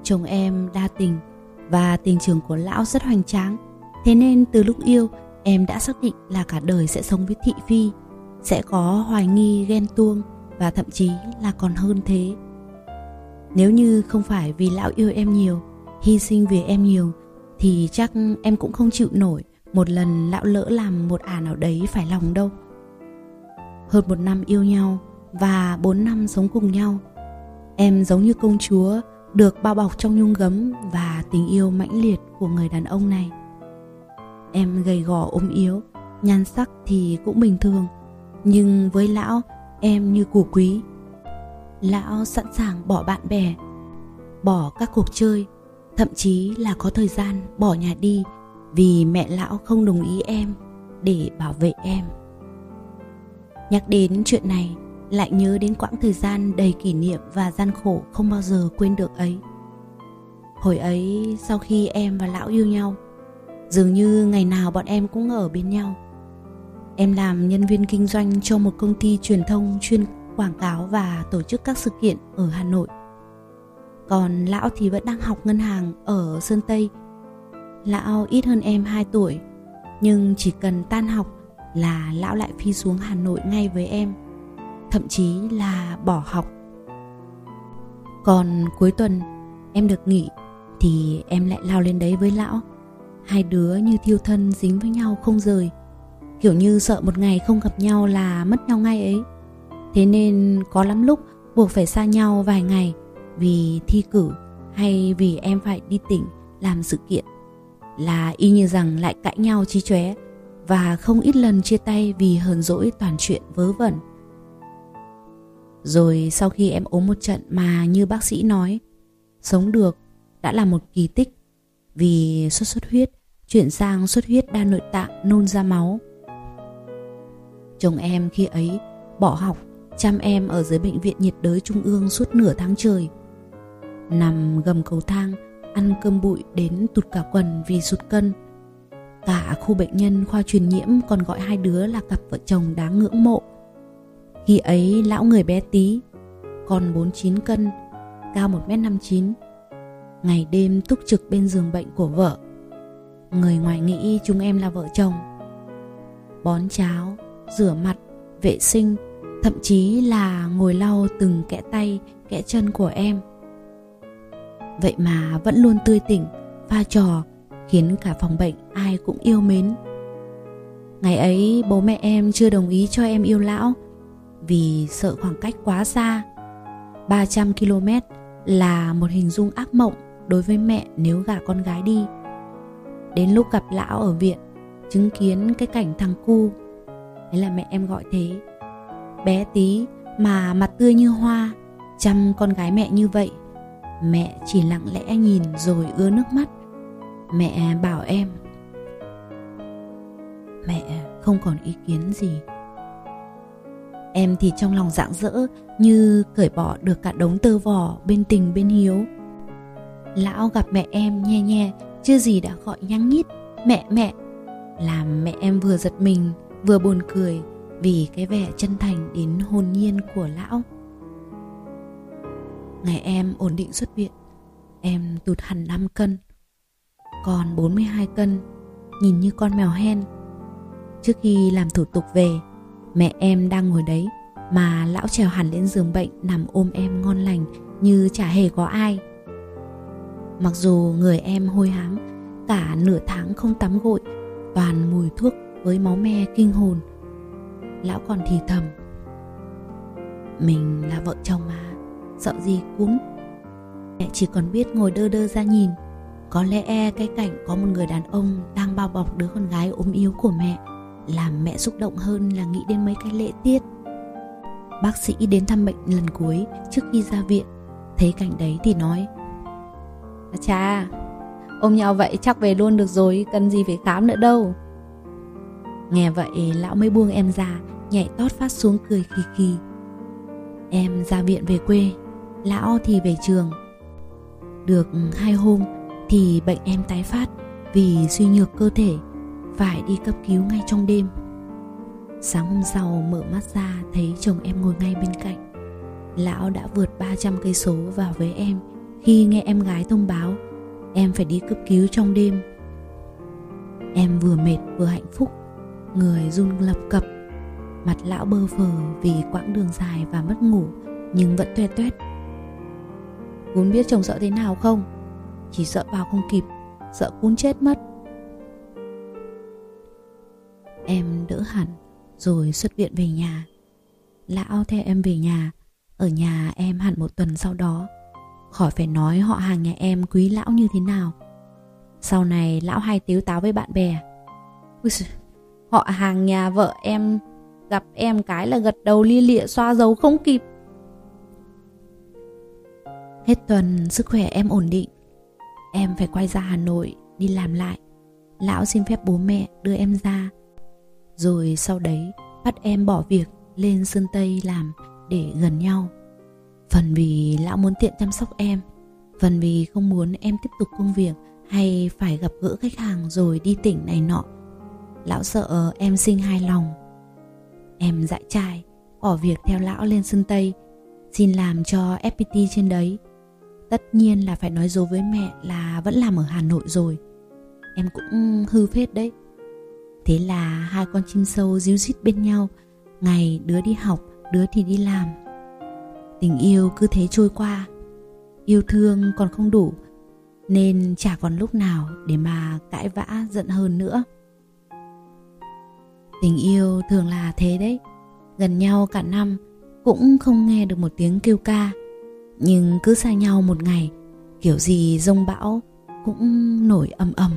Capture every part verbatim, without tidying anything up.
chồng em đa tình và tình trường của lão rất hoành tráng. Thế nên từ lúc yêu, em đã xác định là cả đời sẽ sống với thị phi, sẽ có hoài nghi, ghen tuông và thậm chí là còn hơn thế. Nếu như không phải vì lão yêu em nhiều, hy sinh vì em nhiều, thì chắc em cũng không chịu nổi một lần lão lỡ làm một ả nào đấy phải lòng đâu. Hơn một năm yêu nhau và bốn năm sống cùng nhau, em giống như công chúa được bao bọc trong nhung gấm và tình yêu mãnh liệt của người đàn ông này. Em gầy gò ốm yếu, nhan sắc thì cũng bình thường, nhưng với lão em như củ quý. Lão sẵn sàng bỏ bạn bè, bỏ các cuộc chơi, thậm chí là có thời gian bỏ nhà đi vì mẹ lão không đồng ý em, để bảo vệ em. Nhắc đến chuyện này lại nhớ đến quãng thời gian đầy kỷ niệm và gian khổ không bao giờ quên được ấy. Hồi ấy sau khi em và lão yêu nhau, dường như ngày nào bọn em cũng ở bên nhau. Em làm nhân viên kinh doanh cho một công ty truyền thông chuyên quảng cáo và tổ chức các sự kiện ở Hà Nội. Còn lão thì vẫn đang học ngân hàng ở Sơn Tây. Lão ít hơn em hai tuổi, nhưng chỉ cần tan học là lão lại phi xuống Hà Nội ngay với em, thậm chí là bỏ học. Còn cuối tuần em được nghỉ thì em lại lao lên đấy với lão. Hai đứa như thiêu thân dính với nhau không rời, kiểu như sợ một ngày không gặp nhau là mất nhau ngay ấy. Thế nên có lắm lúc buộc phải xa nhau vài ngày vì thi cử hay vì em phải đi tỉnh làm sự kiện, là y như rằng lại cãi nhau chí chóe, và không ít lần chia tay vì hờn dỗi toàn chuyện vớ vẩn. Rồi sau khi em ốm một trận mà như bác sĩ nói, sống được đã là một kỳ tích, vì sốt xuất huyết chuyển sang xuất huyết đa nội tạng nôn ra máu. Chồng em khi ấy bỏ học chăm em ở dưới bệnh viện nhiệt đới trung ương suốt nửa tháng trời, nằm gầm cầu thang ăn cơm bụi đến tụt cả quần vì sụt cân. Cả khu bệnh nhân khoa truyền nhiễm còn gọi hai đứa là cặp vợ chồng đáng ngưỡng mộ. Khi ấy lão người bé tí, còn bốn mươi chín cân, cao một mét năm mươi chín, ngày đêm túc trực bên giường bệnh của vợ. Người ngoài nghĩ chúng em là vợ chồng, bón cháo, rửa mặt, vệ sinh, thậm chí là ngồi lau từng kẽ tay, kẽ chân của em. Vậy mà vẫn luôn tươi tỉnh, pha trò, khiến cả phòng bệnh ai cũng yêu mến. Ngày ấy bố mẹ em chưa đồng ý cho em yêu lão vì sợ khoảng cách quá xa. ba trăm ki lô mét là một hình dung ác mộng đối với mẹ nếu gả con gái đi. Đến lúc gặp lão ở viện, chứng kiến cái cảnh thằng cu, đấy là mẹ em gọi thế, bé tí mà mặt tươi như hoa, chăm con gái mẹ như vậy, mẹ chỉ lặng lẽ nhìn rồi ứa nước mắt. Mẹ bảo em, mẹ không còn ý kiến gì. Em thì trong lòng rạng rỡ như cởi bỏ được cả đống tơ vò bên tình bên hiếu. Lão gặp mẹ em nhe nhe, chưa gì đã gọi nhăng nhít mẹ mẹ, làm mẹ em vừa giật mình vừa buồn cười vì cái vẻ chân thành đến hồn nhiên của lão. Ngày em ổn định xuất viện, em tụt hẳn năm cân, còn bốn mươi hai cân, nhìn như con mèo hen. Trước khi làm thủ tục về, mẹ em đang ngồi đấy mà lão trèo hẳn lên giường bệnh nằm ôm em ngon lành như chả hề có ai. Mặc dù người em hôi hám, cả nửa tháng không tắm gội, toàn mùi thuốc với máu me kinh hồn, lão còn thì thầm, mình là vợ chồng mà, sợ gì cún. Mẹ chỉ còn biết ngồi đơ đơ ra nhìn. Có lẽ cái cảnh có một người đàn ông đang bao bọc đứa con gái ốm yếu của mẹ làm mẹ xúc động hơn là nghĩ đến mấy cái lễ tiết. Bác sĩ đến thăm bệnh lần cuối trước khi ra viện, thấy cảnh đấy thì nói, chà, ôm nhau vậy chắc về luôn được rồi, cần gì phải khám nữa đâu. Nghe vậy lão mới buông em ra, nhảy tót phát xuống cười khì khì. Em ra viện về quê, lão thì về trường. Được hai hôm thì bệnh em tái phát vì suy nhược cơ thể, phải đi cấp cứu ngay trong đêm. Sáng hôm sau mở mắt ra thấy chồng em ngồi ngay bên cạnh. Lão đã vượt ba trăm cây số vào với em khi nghe em gái thông báo em phải đi cấp cứu trong đêm. Em vừa mệt vừa hạnh phúc, người run lập cập, mặt lão bơ phờ vì quãng đường dài và mất ngủ nhưng vẫn toe toét. Cún biết chồng sợ thế nào không? Chỉ sợ vào không kịp, sợ Cún chết mất. Em đỡ hẳn rồi xuất viện về nhà. Lão theo em về nhà, ở nhà em hẳn một tuần sau đó. Khỏi phải nói họ hàng nhà em quý lão như thế nào. Sau này lão hay tếu táo với bạn bè. Ui giời, họ hàng nhà vợ em gặp em cái là gật đầu lia lịa xoa dầu không kịp. Hết tuần sức khỏe em ổn định, em phải quay ra Hà Nội đi làm lại. Lão xin phép bố mẹ đưa em ra, rồi sau đấy bắt em bỏ việc lên Sơn Tây làm để gần nhau. Phần vì lão muốn tiện chăm sóc em, phần vì không muốn em tiếp tục công việc hay phải gặp gỡ khách hàng rồi đi tỉnh này nọ. Lão sợ em sinh hai lòng. Em dãi trai bỏ việc theo lão lên Sơn Tây, xin làm cho ép pê tê trên đấy. Tất nhiên là phải nói dối với mẹ là vẫn làm ở Hà Nội rồi. Em cũng hư phết đấy. Thế là hai con chim sâu díu dít bên nhau, ngày đứa đi học, đứa thì đi làm. Tình yêu cứ thế trôi qua. Yêu thương còn không đủ, nên chả còn lúc nào để mà cãi vã giận hờn nữa. Tình yêu thường là thế đấy. Gần nhau cả năm cũng không nghe được một tiếng kêu ca, nhưng cứ xa nhau một ngày, kiểu gì giông bão cũng nổi ầm ầm.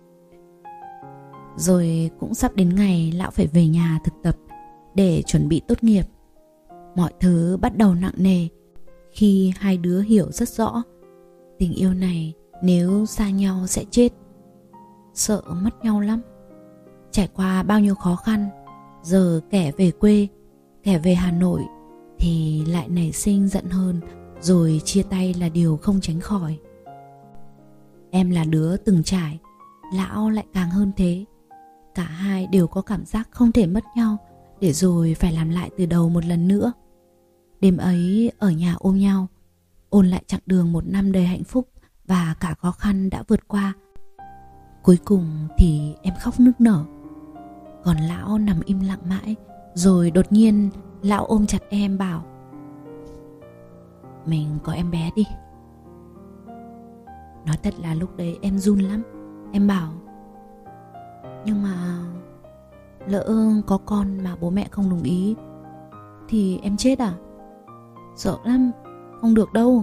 Rồi cũng sắp đến ngày lão phải về nhà thực tập để chuẩn bị tốt nghiệp. Mọi thứ bắt đầu nặng nề khi hai đứa hiểu rất rõ tình yêu này nếu xa nhau sẽ chết. Sợ mất nhau lắm. Trải qua bao nhiêu khó khăn, giờ kẻ về quê, kẻ về Hà Nội thì lại nảy sinh giận hơn, rồi chia tay là điều không tránh khỏi. Em là đứa từng trải, lão lại càng hơn thế. Cả hai đều có cảm giác không thể mất nhau, để rồi phải làm lại từ đầu một lần nữa. Đêm ấy ở nhà ôm nhau, ôn lại chặng đường một năm đầy hạnh phúc và cả khó khăn đã vượt qua. Cuối cùng thì em khóc nức nở, còn lão nằm im lặng mãi. Rồi đột nhiên lão ôm chặt em bảo: mình có em bé đi. Nói thật là lúc đấy em run lắm. Em bảo: nhưng mà lỡ có con mà bố mẹ không đồng ý thì em chết à? Sợ lắm, không được đâu.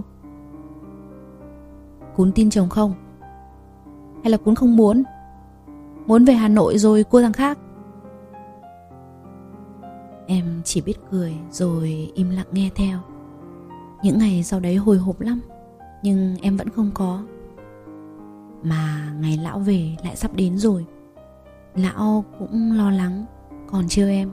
Cún tin chồng không? Hay là Cún không muốn? Muốn về Hà Nội rồi cua thằng khác? Em chỉ biết cười rồi im lặng nghe theo. Những ngày sau đấy hồi hộp lắm, nhưng em vẫn không có. Mà ngày lão về lại sắp đến rồi. Lão cũng lo lắng, còn trêu em: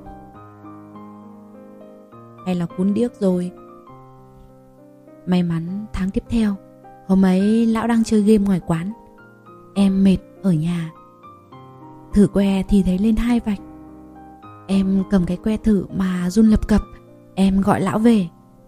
hay là Cún điếc rồi? May mắn tháng tiếp theo, hôm ấy lão đang chơi game ngoài quán, em mệt ở nhà, thử que thì thấy lên hai vạch. Em cầm cái que thử mà run lập cập. Em gọi lão về: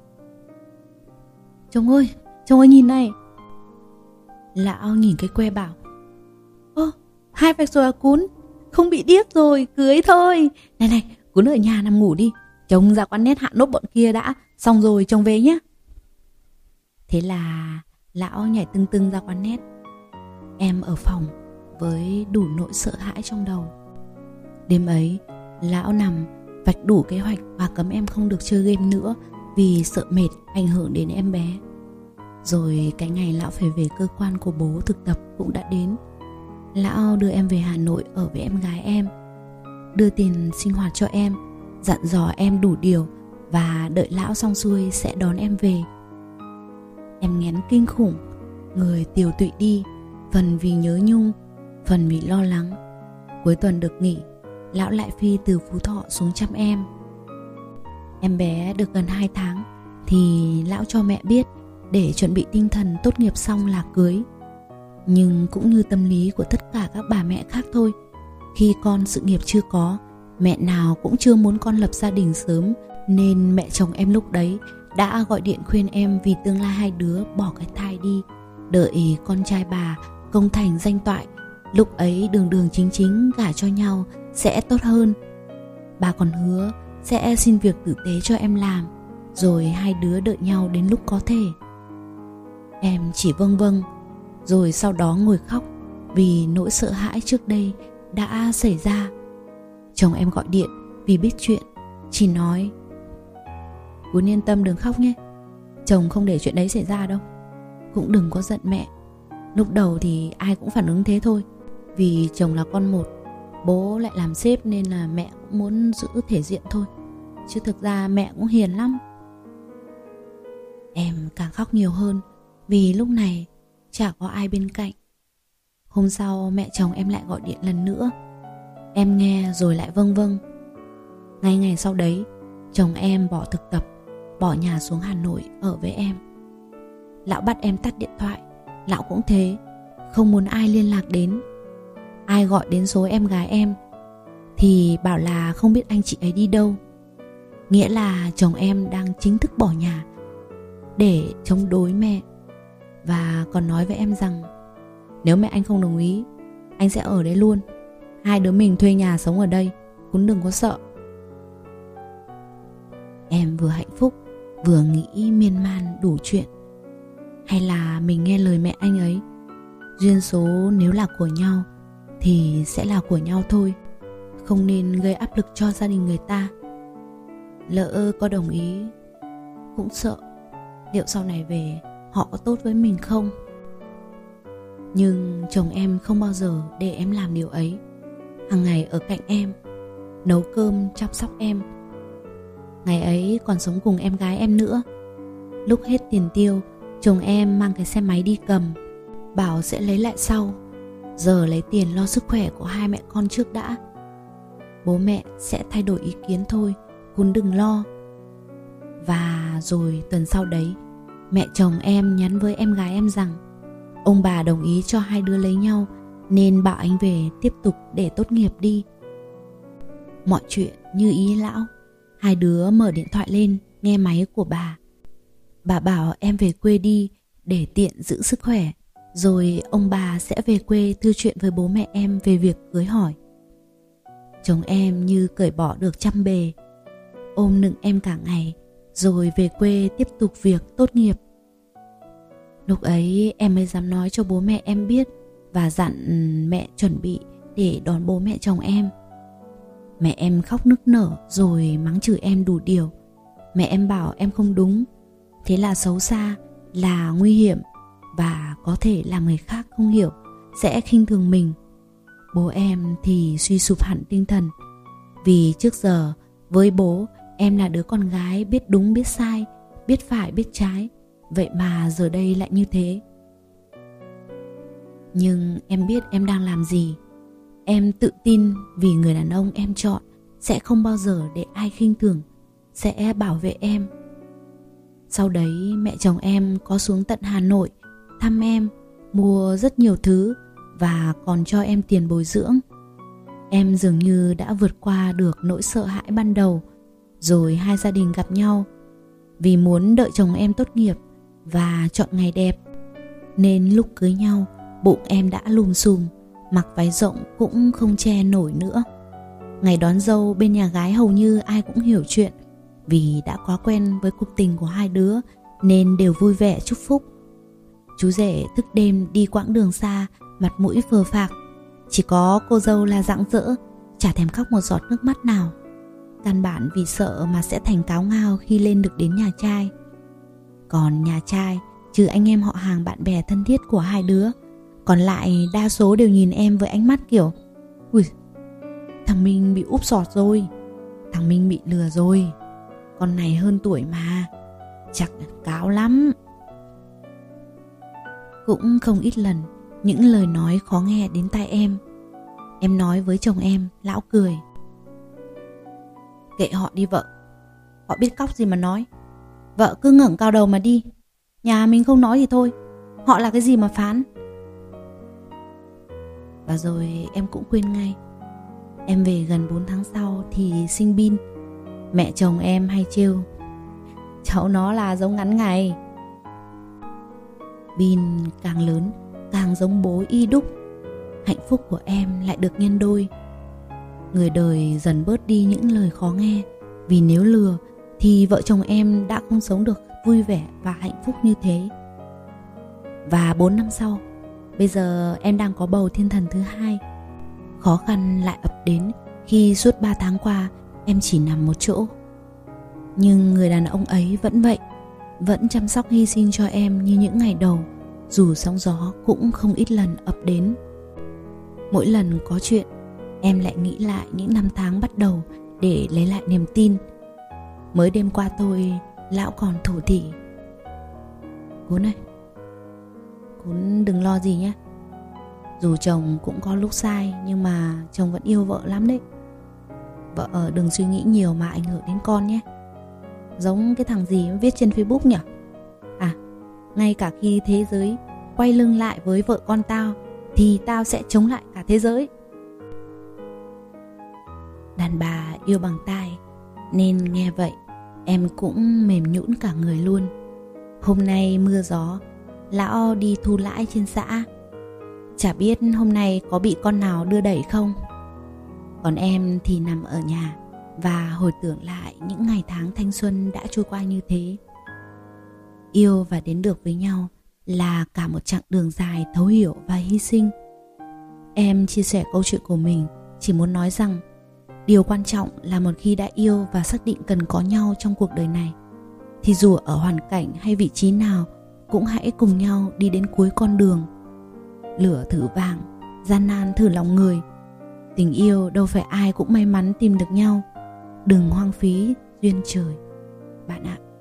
chồng ơi, chồng ơi nhìn này. Lão nhìn cái que bảo: ơ, hai vạch rồi à Cún? Không bị điếc rồi, cưới thôi. Này này, Cún ở nhà nằm ngủ đi, chồng ra quán net hạ nốt bọn kia đã, xong rồi chồng về nhé. Thế là lão nhảy tưng tưng ra quán net. Em ở phòng với đủ nỗi sợ hãi trong đầu. Đêm ấy lão nằm vạch đủ kế hoạch và cấm em không được chơi game nữa vì sợ mệt ảnh hưởng đến em bé. Rồi cái ngày lão phải về cơ quan của bố thực tập cũng đã đến. Lão đưa em về Hà Nội ở với em gái em, đưa tiền sinh hoạt cho em, dặn dò em đủ điều và đợi lão xong xuôi sẽ đón em về. Em nghén kinh khủng, người tiều tụy đi, phần vì nhớ nhung, phần vì lo lắng. Cuối tuần được nghỉ, lão lại phi từ Phú Thọ xuống chăm em. Em bé được gần hai tháng thì lão cho mẹ biết để chuẩn bị tinh thần tốt nghiệp xong là cưới. Nhưng cũng như tâm lý của tất cả các bà mẹ khác thôi, khi con sự nghiệp chưa có, mẹ nào cũng chưa muốn con lập gia đình sớm, nên mẹ chồng em lúc đấy đã gọi điện khuyên em vì tương lai hai đứa bỏ cái thai đi, đợi con trai bà công thành danh toại, lúc ấy đường đường chính chính gả cho nhau sẽ tốt hơn. Bà còn hứa sẽ xin việc tử tế cho em làm, rồi hai đứa đợi nhau đến lúc có thể. Em chỉ vâng vâng, rồi sau đó ngồi khóc vì nỗi sợ hãi trước đây đã xảy ra. Chồng em gọi điện vì biết chuyện, chỉ nói: Cuốn yên tâm đừng khóc nhé, chồng không để chuyện đấy xảy ra đâu. Cũng đừng có giận mẹ. Lúc đầu thì ai cũng phản ứng thế thôi, vì chồng là con một, bố lại làm sếp nên là mẹ cũng muốn giữ thể diện thôi, chứ thực ra mẹ cũng hiền lắm. Em càng khóc nhiều hơn vì lúc này chả có ai bên cạnh. Hôm sau mẹ chồng em lại gọi điện lần nữa. Em nghe rồi lại vâng vâng. Ngay ngày sau đấy, chồng em bỏ thực tập, bỏ nhà xuống Hà Nội ở với em. Lão bắt em tắt điện thoại. Lão cũng thế, không muốn ai liên lạc đến. Ai gọi đến số em gái em thì bảo là không biết anh chị ấy đi đâu. Nghĩa là chồng em đang chính thức bỏ nhà để chống đối mẹ. Và còn nói với em rằng nếu mẹ anh không đồng ý, anh sẽ ở đấy luôn. Hai đứa mình thuê nhà sống ở đây, cũng đừng có sợ. Em vừa hạnh phúc vừa nghĩ miên man đủ chuyện. Hay là mình nghe lời mẹ anh ấy, duyên số nếu là của nhau thì sẽ là của nhau thôi, không nên gây áp lực cho gia đình người ta. Lỡ có đồng ý, cũng sợ liệu sau này về họ có tốt với mình không. Nhưng chồng em không bao giờ để em làm điều ấy. Hàng ngày ở cạnh em, nấu cơm chăm sóc em. Ngày ấy còn sống cùng em gái em nữa. Lúc hết tiền tiêu, chồng em mang cái xe máy đi cầm, bảo sẽ lấy lại sau. Giờ lấy tiền lo sức khỏe của hai mẹ con trước đã. Bố mẹ sẽ thay đổi ý kiến thôi, Cún đừng lo. Và rồi tuần sau đấy, mẹ chồng em nhắn với em gái em rằng ông bà đồng ý cho hai đứa lấy nhau, nên bảo anh về tiếp tục để tốt nghiệp đi. Mọi chuyện như ý lão. Hai đứa mở điện thoại lên nghe máy của bà. Bà bảo em về quê đi để tiện giữ sức khỏe, rồi ông bà sẽ về quê thư chuyện với bố mẹ em về việc cưới hỏi. Chồng em như cởi bỏ được trăm bề, ôm nựng em cả ngày, rồi về quê tiếp tục việc tốt nghiệp. Lúc ấy em mới dám nói cho bố mẹ em biết và dặn mẹ chuẩn bị để đón bố mẹ chồng em. Mẹ em khóc nức nở rồi mắng chửi em đủ điều. Mẹ em bảo em không đúng, thế là xấu xa, là nguy hiểm và có thể làm người khác không hiểu, sẽ khinh thường mình. Bố em thì suy sụp hẳn tinh thần, vì trước giờ với bố em là đứa con gái biết đúng biết sai, biết phải biết trái, vậy mà giờ đây lại như thế. Nhưng em biết em đang làm gì. Em tự tin vì người đàn ông em chọn sẽ không bao giờ để ai khinh thường, sẽ bảo vệ em. Sau đấy mẹ chồng em có xuống tận Hà Nội thăm em, mua rất nhiều thứ và còn cho em tiền bồi dưỡng. Em dường như đã vượt qua được nỗi sợ hãi ban đầu. Rồi hai gia đình gặp nhau. Vì muốn đợi chồng em tốt nghiệp và chọn ngày đẹp, nên lúc cưới nhau bụng em đã lùm xùm, mặc váy rộng cũng không che nổi nữa. Ngày đón dâu bên nhà gái hầu như ai cũng hiểu chuyện, vì đã quá quen với cuộc tình của hai đứa nên đều vui vẻ chúc phúc. Chú rể thức đêm đi quãng đường xa, mặt mũi phờ phạc. Chỉ có cô dâu là rạng rỡ, chả thèm khóc một giọt nước mắt nào. Căn bản vì sợ mà sẽ thành cáo ngao khi lên được đến nhà trai. Còn nhà trai, trừ anh em họ hàng bạn bè thân thiết của hai đứa, còn lại đa số đều nhìn em với ánh mắt kiểu: ui, thằng Minh bị úp sọt rồi, thằng Minh bị lừa rồi, con này hơn tuổi mà, chắc cáo lắm. Cũng không ít lần những lời nói khó nghe đến tai em. Em nói với chồng em, lão cười: kệ họ đi vợ, họ biết cóc gì mà nói. Vợ cứ ngẩng cao đầu mà đi, nhà mình không nói thì thôi, họ là cái gì mà phán. Và rồi em cũng quên ngay. Em về gần bốn tháng sau thì sinh Bin. Mẹ chồng em hay trêu: cháu nó là giống ngắn ngày. Bin càng lớn càng giống bố y đúc. Hạnh phúc của em lại được nhân đôi. Người đời dần bớt đi những lời khó nghe, vì nếu lừa thì vợ chồng em đã không sống được vui vẻ và hạnh phúc như thế. Và bốn năm sau, bây giờ em đang có bầu thiên thần thứ hai. Khó khăn lại ập đến khi suốt ba tháng qua em chỉ nằm một chỗ. Nhưng người đàn ông ấy vẫn vậy, vẫn chăm sóc hy sinh cho em như những ngày đầu, dù sóng gió cũng không ít lần ập đến. Mỗi lần có chuyện, em lại nghĩ lại những năm tháng bắt đầu để lấy lại niềm tin. Mới đêm qua tôi, lão còn thủ thỉ: Cún ơi, Cún đừng lo gì nhé. Dù chồng cũng có lúc sai, nhưng mà chồng vẫn yêu vợ lắm đấy. Vợ đừng suy nghĩ nhiều mà ảnh hưởng đến con nhé. Giống cái thằng gì viết trên Facebook nhỉ? À, ngay cả khi thế giới quay lưng lại với vợ con tao thì tao sẽ chống lại cả thế giới. Đàn bà yêu bằng tai, nên nghe vậy em cũng mềm nhũn cả người luôn. Hôm nay mưa gió, lão đi thu lãi trên xã. Chả biết hôm nay có bị con nào đưa đẩy không. Còn em thì nằm ở nhà và hồi tưởng lại những ngày tháng thanh xuân đã trôi qua như thế. Yêu và đến được với nhau là cả một chặng đường dài thấu hiểu và hy sinh. Em chia sẻ câu chuyện của mình chỉ muốn nói rằng điều quan trọng là một khi đã yêu và xác định cần có nhau trong cuộc đời này, thì dù ở hoàn cảnh hay vị trí nào cũng hãy cùng nhau đi đến cuối con đường. Lửa thử vàng, gian nan thử lòng người. Tình yêu đâu phải ai cũng may mắn tìm được nhau. Đừng hoang phí duyên trời bạn ạ.